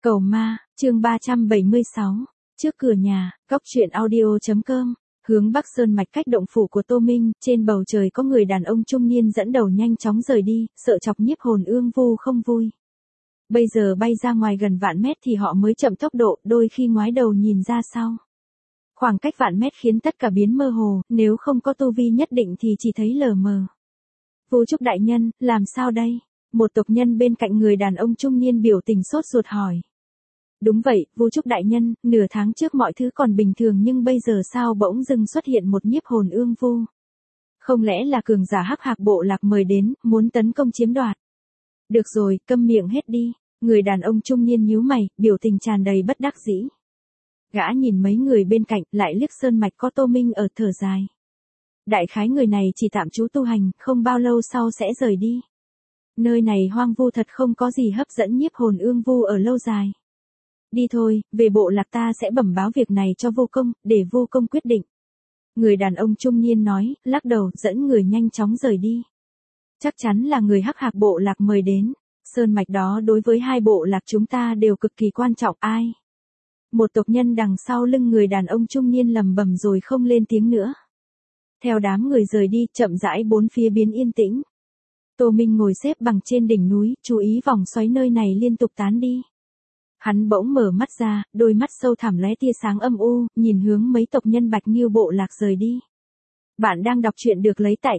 Cầu ma, chương 376. Trước cửa nhà, góc truyện audio.com. Hướng Bắc Sơn mạch cách động phủ của Tô Minh, trên bầu trời có người đàn ông trung niên dẫn đầu nhanh chóng rời đi, sợ chọc nhiếp hồn ương vu không vui. Bây giờ bay ra ngoài gần vạn mét thì họ mới chậm tốc độ, đôi khi ngoái đầu nhìn ra sau. Khoảng cách vạn mét khiến tất cả biến mơ hồ, nếu không có tu vi nhất định thì chỉ thấy lờ mờ. Vu Trúc đại nhân, làm sao đây? Một tộc nhân bên cạnh người đàn ông trung niên biểu tình sốt ruột hỏi. Đúng vậy, Vu Trúc đại nhân, nửa tháng trước mọi thứ còn bình thường nhưng bây giờ sao bỗng dưng xuất hiện một nhiếp hồn ương vu? Không lẽ là cường giả Hắc Hạc bộ lạc mời đến, muốn tấn công chiếm đoạt? Được rồi, câm miệng hết đi. Người đàn ông trung niên nhíu mày, biểu tình tràn đầy bất đắc dĩ. Gã nhìn mấy người bên cạnh, lại liếc sơn mạch có Tô Minh ở thở dài. Đại khái người này chỉ tạm trú tu hành, không bao lâu sau sẽ rời đi. Nơi này hoang vu thật, không có gì hấp dẫn nhiếp hồn ương vu ở lâu dài. Đi thôi, về bộ lạc ta sẽ bẩm báo việc này cho vô công, để vô công quyết định. Người đàn ông trung niên nói, lắc đầu, dẫn người nhanh chóng rời đi. Chắc chắn là người Hắc Hạc bộ lạc mời đến. Sơn mạch đó đối với hai bộ lạc chúng ta đều cực kỳ quan trọng. Ai? Một tộc nhân đằng sau lưng người đàn ông trung niên lầm bầm rồi không lên tiếng nữa. Theo đám người rời đi, chậm rãi bốn phía biến yên tĩnh. Tô Minh ngồi xếp bằng trên đỉnh núi, chú ý vòng xoáy nơi này liên tục tán đi. Hắn bỗng mở mắt ra, đôi mắt sâu thẳm lóe tia sáng âm u, nhìn hướng mấy tộc nhân Bạch Nghiêu bộ lạc rời đi. Bạn đang đọc truyện được lấy tại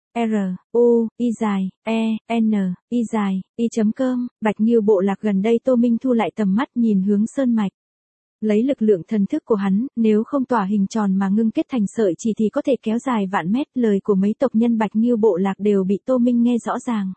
t-r-u-i-e-n-i-i.com. Bạch Nghiêu bộ lạc gần đây. Tô Minh thu lại tầm mắt nhìn hướng sơn mạch. Lấy lực lượng thần thức của hắn, nếu không tỏa hình tròn mà ngưng kết thành sợi chỉ thì có thể kéo dài vạn mét. Lời của mấy tộc nhân Bạch Nghiêu bộ lạc đều bị Tô Minh nghe rõ ràng.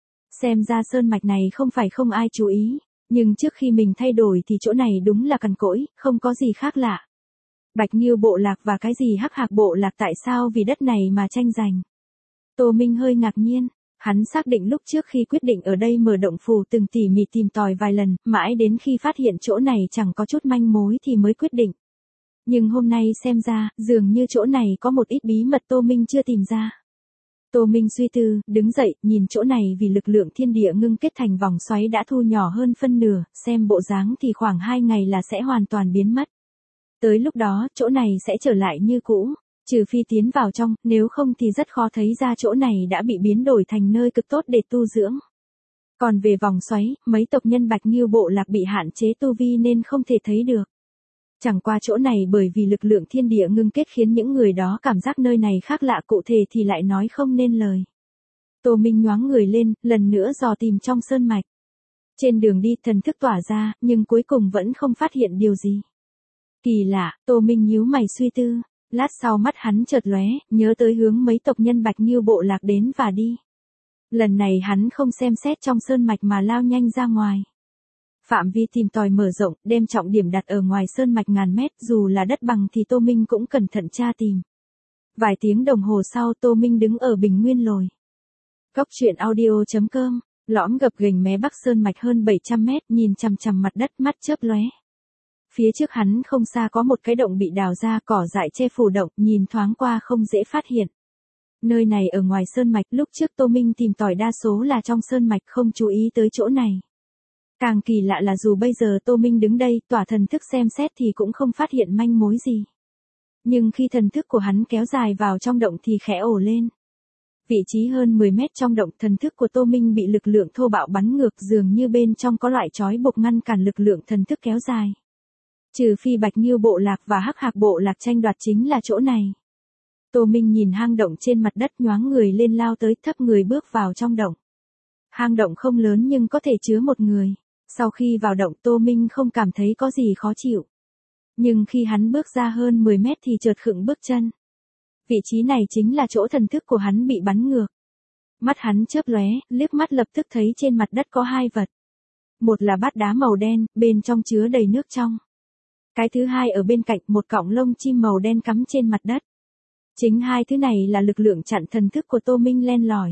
Xem ra sơn mạch này không phải không ai chú ý. Nhưng trước khi mình thay đổi thì chỗ này đúng là cằn cỗi, không có gì khác lạ. Bạch Nghiêu bộ lạc và cái gì Hắc Hạc bộ lạc tại sao vì đất này mà tranh giành? Tô Minh hơi ngạc nhiên, hắn xác định lúc trước khi quyết định ở đây mở động phủ từng tỉ mỉ tìm tòi vài lần, mãi đến khi phát hiện chỗ này chẳng có chút manh mối thì mới quyết định. Nhưng hôm nay xem ra, dường như chỗ này có một ít bí mật Tô Minh chưa tìm ra. Tô Minh suy tư, đứng dậy, nhìn chỗ này vì lực lượng thiên địa ngưng kết thành vòng xoáy đã thu nhỏ hơn phân nửa, xem bộ dáng thì khoảng 2 ngày là sẽ hoàn toàn biến mất. Tới lúc đó, chỗ này sẽ trở lại như cũ, trừ phi tiến vào trong, nếu không thì rất khó thấy ra chỗ này đã bị biến đổi thành nơi cực tốt để tu dưỡng. Còn về vòng xoáy, mấy tộc nhân Bạch Nghiêu bộ lạc bị hạn chế tu vi nên không thể thấy được. Chẳng qua chỗ này bởi vì lực lượng thiên địa ngưng kết khiến những người đó cảm giác nơi này khác lạ, cụ thể thì lại nói không nên lời. Tô Minh nhoáng người lên, lần nữa dò tìm trong sơn mạch. Trên đường đi thần thức tỏa ra, nhưng cuối cùng vẫn không phát hiện điều gì. Kỳ lạ, Tô Minh nhíu mày suy tư, lát sau mắt hắn chợt lóe, nhớ tới hướng mấy tộc nhân Bạch Nghiêu bộ lạc đến và đi. Lần này hắn không xem xét trong sơn mạch mà lao nhanh ra ngoài. Phạm vi tìm tòi mở rộng, đem trọng điểm đặt ở ngoài sơn mạch ngàn mét, dù là đất bằng thì Tô Minh cũng cẩn thận tra tìm. Vài tiếng đồng hồ sau Tô Minh đứng ở bình nguyên lồi. Góc truyện audio.com, lõm gập ghềnh mé bắc sơn mạch hơn 700 mét, nhìn chằm chằm mặt đất, mắt chớp lóe. Phía trước hắn không xa có một cái động bị đào ra, cỏ dại che phủ động, nhìn thoáng qua không dễ phát hiện. Nơi này ở ngoài sơn mạch, lúc trước Tô Minh tìm tòi đa số là trong sơn mạch, không chú ý tới chỗ này. Càng kỳ lạ là dù bây giờ Tô Minh đứng đây, tỏa thần thức xem xét thì cũng không phát hiện manh mối gì. Nhưng khi thần thức của hắn kéo dài vào trong động thì khẽ ồ lên. Vị trí hơn 10 mét trong động, thần thức của Tô Minh bị lực lượng thô bạo bắn ngược, dường như bên trong có loại trói buộc ngăn cản lực lượng thần thức kéo dài. Trừ phi Bạch Nghiêu bộ lạc và Hắc Hạc bộ lạc tranh đoạt chính là chỗ này. Tô Minh nhìn hang động trên mặt đất, nhoáng người lên lao tới, thấp người bước vào trong động. Hang động không lớn nhưng có thể chứa một người. Sau khi vào động Tô Minh không cảm thấy có gì khó chịu. Nhưng khi hắn bước ra hơn 10 mét thì chợt khựng bước chân. Vị trí này chính là chỗ thần thức của hắn bị bắn ngược. Mắt hắn chớp lóe, liếc mắt lập tức thấy trên mặt đất có hai vật. Một là bát đá màu đen, bên trong chứa đầy nước trong. Cái thứ hai ở bên cạnh, một cọng lông chim màu đen cắm trên mặt đất. Chính hai thứ này là lực lượng chặn thần thức của Tô Minh len lỏi.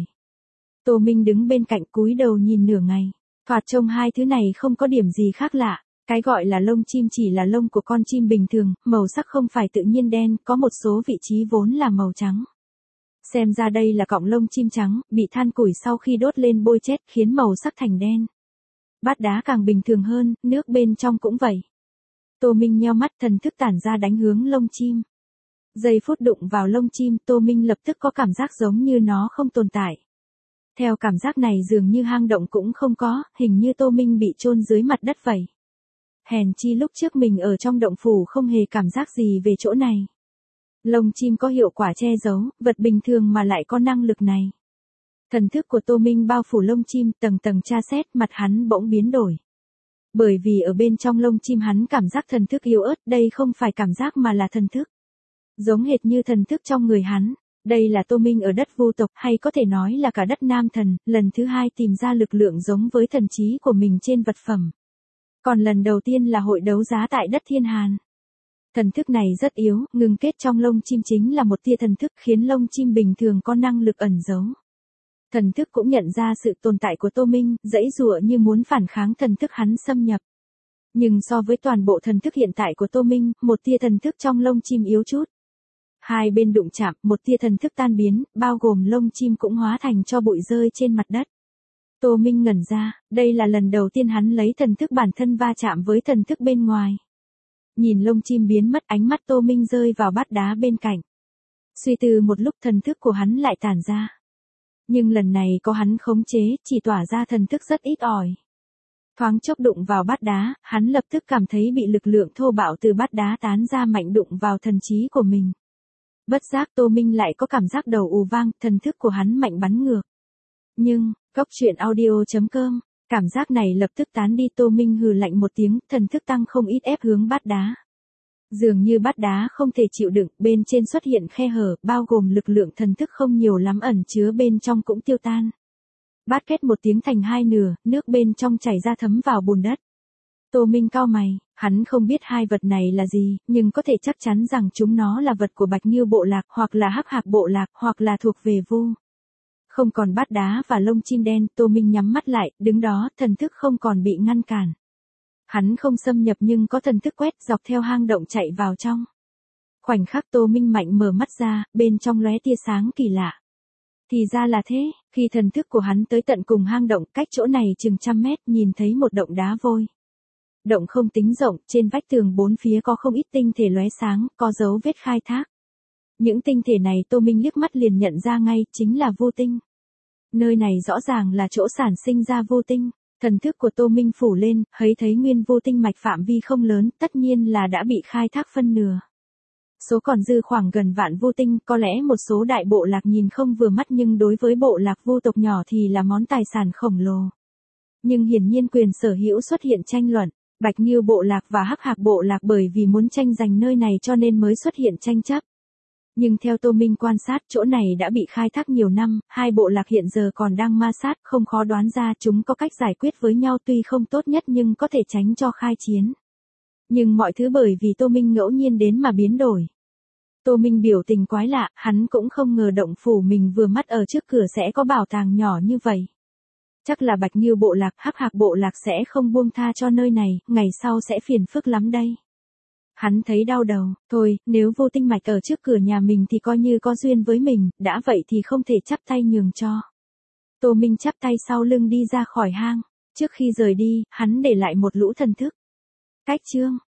Tô Minh đứng bên cạnh cúi đầu nhìn nửa ngày. Thoạt trông hai thứ này không có điểm gì khác lạ. Cái gọi là lông chim chỉ là lông của con chim bình thường, màu sắc không phải tự nhiên đen, có một số vị trí vốn là màu trắng. Xem ra đây là cọng lông chim trắng, bị than củi sau khi đốt lên bôi chết khiến màu sắc thành đen. Bát đá càng bình thường hơn, nước bên trong cũng vậy. Tô Minh nheo mắt, thần thức tản ra đánh hướng lông chim. Giây phút đụng vào lông chim, Tô Minh lập tức có cảm giác giống như nó không tồn tại. Theo cảm giác này dường như hang động cũng không có, hình như Tô Minh bị chôn dưới mặt đất vậy. Hèn chi lúc trước mình ở trong động phủ không hề cảm giác gì về chỗ này. Lông chim có hiệu quả che giấu, vật bình thường mà lại có năng lực này. Thần thức của Tô Minh bao phủ lông chim, tầng tầng tra xét, mặt hắn bỗng biến đổi. Bởi vì ở bên trong lông chim hắn cảm giác thần thức yếu ớt, đây không phải cảm giác mà là thần thức. Giống hệt như thần thức trong người hắn. Đây là Tô Minh ở đất vô tộc, hay có thể nói là cả đất Nam Thần, lần thứ hai tìm ra lực lượng giống với thần trí của mình trên vật phẩm. Còn lần đầu tiên là hội đấu giá tại đất Thiên Hàn. Thần thức này rất yếu, ngừng kết trong lông chim chính là một tia thần thức khiến lông chim bình thường có năng lực ẩn giấu. Thần thức cũng nhận ra sự tồn tại của Tô Minh, giãy giụa như muốn phản kháng thần thức hắn xâm nhập. Nhưng so với toàn bộ thần thức hiện tại của Tô Minh, một tia thần thức trong lông chim yếu chút. Hai bên đụng chạm, một tia thần thức tan biến, bao gồm lông chim cũng hóa thành cho bụi rơi trên mặt đất. Tô Minh ngẩn ra, đây là lần đầu tiên hắn lấy thần thức bản thân va chạm với thần thức bên ngoài. Nhìn lông chim biến mất, ánh mắt Tô Minh rơi vào bát đá bên cạnh. Suy tư một lúc, thần thức của hắn lại tản ra. Nhưng lần này có hắn khống chế, chỉ tỏa ra thần thức rất ít ỏi. Thoáng chốc đụng vào bát đá, hắn lập tức cảm thấy bị lực lượng thô bạo từ bát đá tán ra mạnh đụng vào thần trí của mình. Bất giác Tô Minh lại có cảm giác đầu ù vang, thần thức của hắn mạnh bắn ngược. Nhưng, góc truyện audio.com, cảm giác này lập tức tán đi. Tô Minh hừ lạnh một tiếng, thần thức tăng không ít ép hướng bát đá. Dường như bát đá không thể chịu đựng, bên trên xuất hiện khe hở, bao gồm lực lượng thần thức không nhiều lắm ẩn chứa bên trong cũng tiêu tan. Bát két một tiếng thành hai nửa, nước bên trong chảy ra thấm vào bùn đất. Tô Minh cau mày, hắn không biết hai vật này là gì, nhưng có thể chắc chắn rằng chúng nó là vật của Bạch Nghiêu bộ lạc, hoặc là Hắc Hạc bộ lạc, hoặc là thuộc về Vu. Không còn bát đá và lông chim đen, Tô Minh nhắm mắt lại, đứng đó, thần thức không còn bị ngăn cản. Hắn không xâm nhập nhưng có thần thức quét dọc theo hang động chạy vào trong. Khoảnh khắc Tô Minh mạnh mở mắt ra, bên trong lóe tia sáng kỳ lạ. Thì ra là thế, khi thần thức của hắn tới tận cùng hang động, cách chỗ này chừng 100 mét, nhìn thấy một động đá vôi. Động không tính rộng, trên vách tường bốn phía có không ít tinh thể lóe sáng, có dấu vết khai thác. Những tinh thể này Tô Minh liếc mắt liền nhận ra ngay, chính là vô tinh. Nơi này rõ ràng là chỗ sản sinh ra vô tinh. Thần thức của Tô Minh phủ lên, thấy nguyên vô tinh mạch phạm vi không lớn, tất nhiên là đã bị khai thác phân nửa. Số còn dư khoảng gần vạn vô tinh, có lẽ một số đại bộ lạc nhìn không vừa mắt nhưng đối với bộ lạc vô tộc nhỏ thì là món tài sản khổng lồ. Nhưng hiển nhiên quyền sở hữu xuất hiện tranh luận. Bạch Nghiêu bộ lạc và Hắc Hạc bộ lạc bởi vì muốn tranh giành nơi này cho nên mới xuất hiện tranh chấp. Nhưng theo Tô Minh quan sát, chỗ này đã bị khai thác nhiều năm, hai bộ lạc hiện giờ còn đang ma sát, không khó đoán ra chúng có cách giải quyết với nhau, tuy không tốt nhất nhưng có thể tránh cho khai chiến. Nhưng mọi thứ bởi vì Tô Minh ngẫu nhiên đến mà biến đổi. Tô Minh biểu tình quái lạ, hắn cũng không ngờ động phủ mình vừa mắt ở trước cửa sẽ có bảo tàng nhỏ như vậy. Chắc là Bạch Nghiêu bộ lạc, Hắc Hạc bộ lạc sẽ không buông tha cho nơi này, ngày sau sẽ phiền phức lắm đây. Hắn thấy đau đầu, thôi, nếu vô tinh mạch ở trước cửa nhà mình thì coi như có duyên với mình, đã vậy thì không thể chắp tay nhường cho. Tô Minh chắp tay sau lưng đi ra khỏi hang, trước khi rời đi, hắn để lại một lũ thần thức. Cách chương